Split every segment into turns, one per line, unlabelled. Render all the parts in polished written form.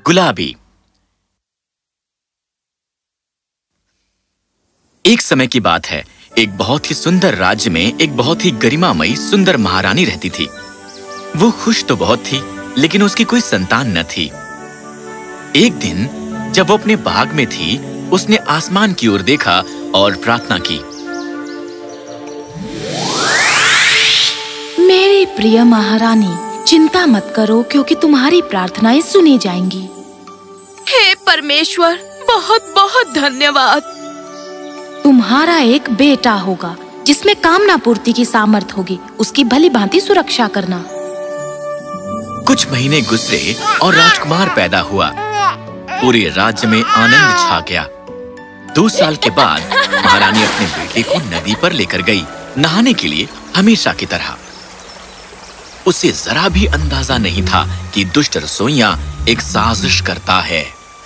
गुलाबी। एक समय की बात है, एक बहुत ही सुंदर राज्य में एक बहुत ही गरिमामयी सुंदर महारानी रहती थी। वो खुश तो बहुत थी, लेकिन उसकी कोई संतान न थी। एक दिन जब वो अपने बाग में थी, उसने आसमान की ओर देखा और प्रार्थना की।
मेरी प्रिय महारानी, चिंता मत करो, क्योंकि तुम्हारी प्रार्थनाएं सुनी जाएंगी।
हे परमेश्वर, बहुत बहुत धन्यवाद।
तुम्हारा एक बेटा होगा जिसमें कामना पूर्ति की सामर्थ होगी। उसकी भली भांति सुरक्षा करना।
कुछ महीने गुजरे और राजकुमार पैदा हुआ। पूरे राज्य में आनंद छा गया। 2 साल के बाद महारानी अपने बेटे को नदी पर लेकर गई, नहाने के लिए हमेशा की तरह। उसे जरा भी अंदाजा नहीं था कि दुष्ट रसोइया एक साजिश करता है।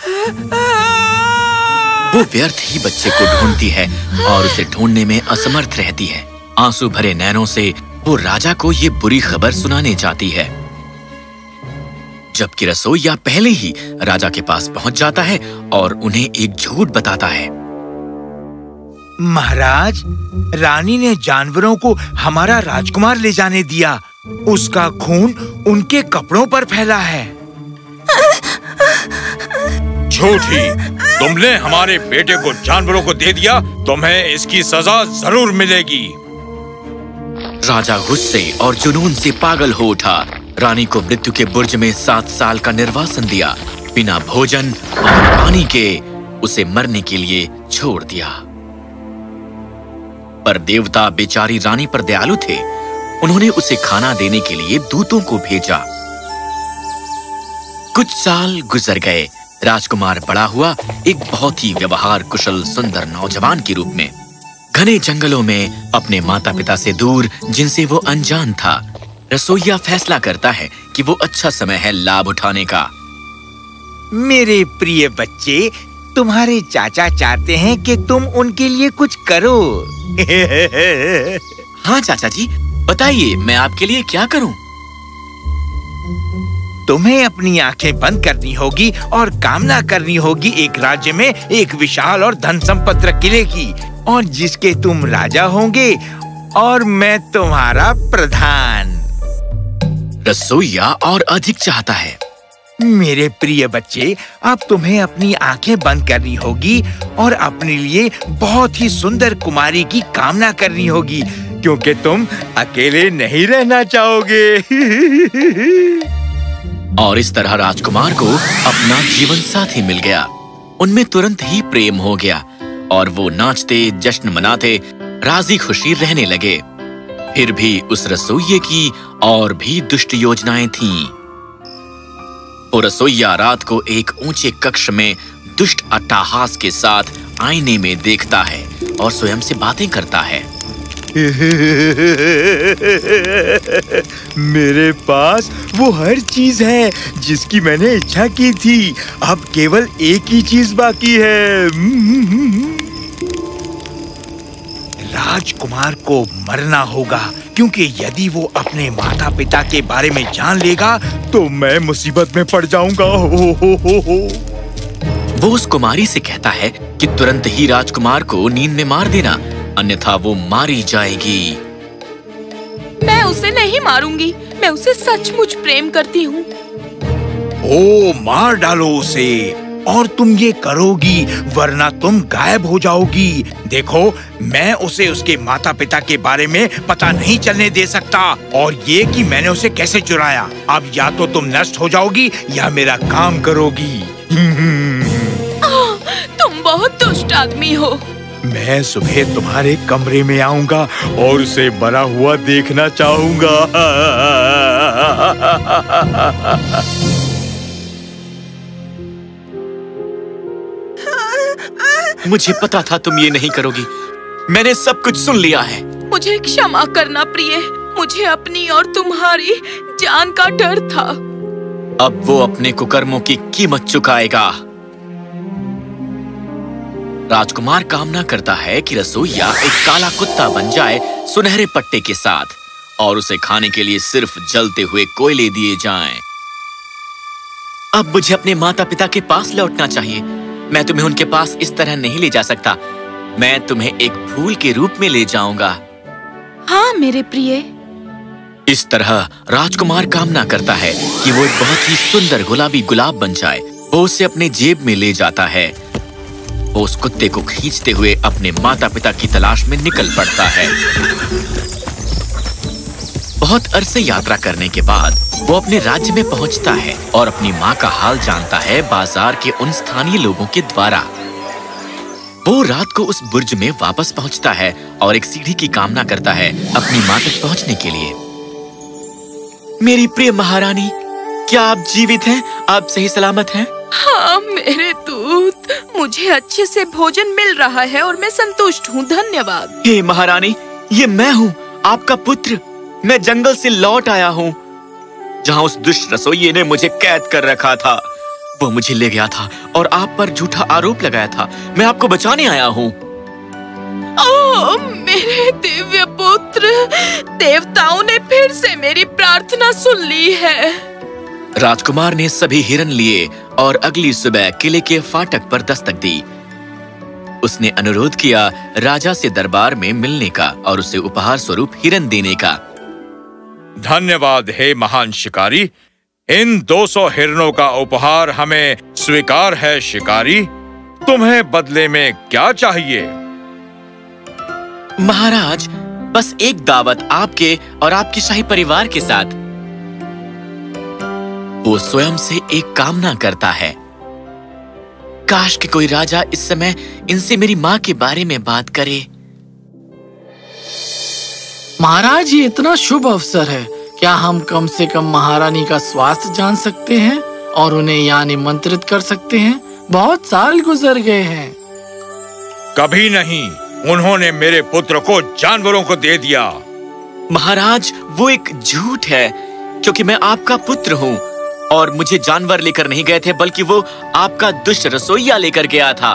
वो व्यर्थ ही बच्चे को ढूंढती है और उसे ढूंढने में असमर्थ रहती है। आंसू भरे नैनों से वो राजा को ये बुरी खबर सुनाने जाती है, जबकि रसोइया पहले ही राजा के पास पहुंच जाता है और उन्हें एक झूठ बताता है।
महाराज, रानी ने जानवरों को हमारा राजकुमार ले जाने दिया। उसका खून उनके कपड़ों पर फैला है।
झूठी! तुमने हमारे बेटे को जानवरों को दे दिया, तुम्हें इसकी सजा जरूर मिलेगी।
राजा गुस्से और जुनून से पागल हो उठा। रानी को मृत्यु के बुर्ज में 7 साल का निर्वासन दिया। बिना भोजन और पानी के उसे मरने के लिए छोड़ दिया। पर देवता बेचारी रानी पर दयालु थे। उन्होंने उसे खाना देने के लिए दूतों को भेजा। कुछ साल गुजर गए। राजकुमार बड़ा हुआ, एक बहुत ही व्यवहार कुशल सुंदर नौजवान के रूप में। घने जंगलों में अपने माता पिता से दूर, जिनसे वो अनजान था, रसोइया फैसला करता है कि वो अच्छा समय है लाभ उठाने का।
मेरे प्रिय बच्चे, तुम्हारे चाचा चाहते हैं कि तुम उनके लिए कुछ करो।
हाँ चाचा जी, बताइए मैं आपके लिए क्या करूं?
तुम्हें अपनी आंखें बंद करनी होगी और कामना करनी होगी एक राज्य में एक विशाल और धन संपन्न किले की, और जिसके तुम राजा होंगे और मैं तुम्हारा प्रधान।
रसोइया और अधिक चाहता है।
मेरे प्रिय बच्चे, अब तुम्हें अपनी आंखें बंद करनी होगी और अपने लिए बहुत ही सुंदर कुमारी की कामना करनी होगी, क्योंकि तुम अकेले नहीं रहना चाहोगे।
और इस तरह राजकुमार को अपना जीवन साथी मिल गया। उनमें तुरंत ही प्रेम हो गया और वो नाचते, जश्न मनाते, राजी खुशी रहने लगे। फिर भी उस रसोइये की और भी दुष्ट योजनाएं थीं। वो रसोइया रात को एक ऊंचे कक्ष में दुष्ट अट्टहास के साथ आईने में देखता है और स्वयं से बातें करता है।
मेरे पास वो हर चीज है जिसकी मैंने इच्छा की थी। अब केवल एक ही चीज बाकी है। राजकुमार को मरना होगा, क्योंकि यदि वो अपने माता पिता के बारे में जान लेगा तो मैं मुसीबत में पड़ जाऊंगा।
वो उस कुमारी से कहता है कि तुरंत ही राजकुमार को नींद में मार देना, अन्यथा वो मारी जाएगी।
मैं उसे नहीं मारूंगी, मैं उसे सचमुच प्रेम करती हूँ।
ओ, मार डालो उसे, और तुम ये करोगी वरना तुम गायब हो जाओगी। देखो, मैं उसे उसके माता पिता के बारे में पता नहीं चलने दे सकता, और ये कि मैंने उसे कैसे चुराया। अब या तो तुम नष्ट हो जाओगी या मेरा काम करोगी।
तुम बहुत दुष्ट आदमी हो।
मैं सुबह तुम्हारे कमरे में आऊंगा और उसे मरा हुआ देखना चाहूंगा।
मुझे पता था तुम ये नहीं करोगी। मैंने सब कुछ सुन लिया है।
मुझे क्षमा करना प्रिय, मुझे अपनी और तुम्हारी जान का डर था।
अब वो अपने कुकर्मों की कीमत चुकाएगा। राजकुमार कामना करता है कि रसोइया एक काला कुत्ता बन जाए सुनहरे पट्टे के साथ, और उसे खाने के लिए सिर्फ जलते हुए कोयले दिए जाएं। अब मुझे अपने माता पिता के पास लौटना चाहिए। मैं तुम्हें उनके पास इस तरह नहीं ले जा सकता। मैं तुम्हें एक फूल के रूप में ले जाऊंगा।
हाँ मेरे प्रिय।
इस तरह राजकुमार कामना करता है कि वो एक बहुत ही सुंदर गुलाबी गुलाब बन जाए। वो उसे अपने जेब में ले जाता है। वो उस कुत्ते को खींचते हुए अपने माता पिता की तलाश में निकल पड़ता है। बहुत अरसे यात्रा करने के बाद वो अपने राज्य में पहुंचता है और अपनी माँ का हाल जानता है बाजार के उन स्थानीय लोगों के द्वारा। वो रात को उस बुर्ज में वापस पहुंचता है और एक सीढ़ी की कामना करता है अपनी माँ तक पहुंचने के लिए। मेरी प्रिय महारानी, क्या आप जीवित हैं? आप सही सलामत हैं?
हाँ मेरे दूत, मुझे अच्छे से भोजन मिल रहा है और मैं संतुष्ट हूँ, धन्यवाद।
हे महारानी, ये मैं हूँ, आपका पुत्र। मैं जंगल से लौट आया हूँ, जहाँ उस दुष्ट रसोइये ने मुझे कैद कर रखा था। वो मुझे ले गया था और आप पर झूठा आरोप लगाया था। मैं आपको बचाने आया हूँ।
ओह मेरे दिव्य पुत्र, देवताओं ने फिर से मेरी प्रार्थना सुन ली है।
राजकुमार ने सभी हिरन लिए और अगली सुबह किले के फाटक पर दस्तक दी। उसने अनुरोध किया राजा से दरबार में मिलने का और उसे उपहार स्वरूप हिरन देने का।
धन्यवाद हे महान शिकारी। इन 200 हिरणों का उपहार हमें स्वीकार है शिकारी। तुम्हें बदले में क्या चाहिए?
महाराज, बस एक दावत आपके और आपके शाही परिवार के साथ। वो स्वयं से एक कामना करता है। काश कि कोई राजा इस समय इनसे मेरी माँ के बारे में बात करे।
महाराज, ये इतना शुभ अवसर है, क्या हम कम से कम महारानी का स्वास्थ्य जान सकते हैं और उन्हें यहाँ निमंत्रित कर सकते हैं? बहुत साल गुजर गए हैं।
कभी नहीं। उन्होंने मेरे पुत्र को जानवरों को दे दिया।
महाराज, वो एक झूठ है, क्योंकि मैं आपका पुत्र हूँ और मुझे जानवर लेकर नहीं गए थे, बल्कि वो आपका दुष्ट रसोइया लेकर गया था।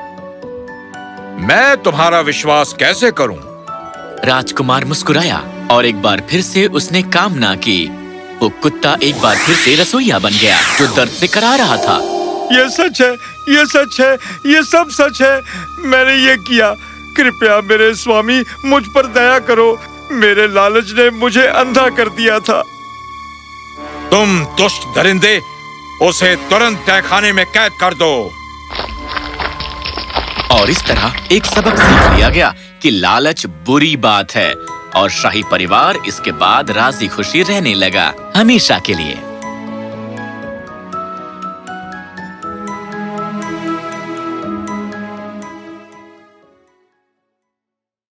मैं तुम्हारा विश्वास कैसे करूं?
राजकुमार मुस्कुराया और एक बार फिर से उसने कामना की। वो कुत्ता एक बार फिर से रसोइया बन गया, जो दर्द से करा रहा था।
ये सच है, ये सच है, ये सब सच है। मैंने ये किया। कृपया मेरे स्वामी मुझ पर दया करो। मेरे लालच ने मुझे अंधा कर दिया था। तुम दुष्ट दरिंदे, उसे तुरंत तहखाने में कैद कर दो।
और इस तरह एक सबक सीख लिया गया कि लालच बुरी बात है और शाही परिवार इसके बाद राजी खुशी रहने लगा, हमेशा के लिए।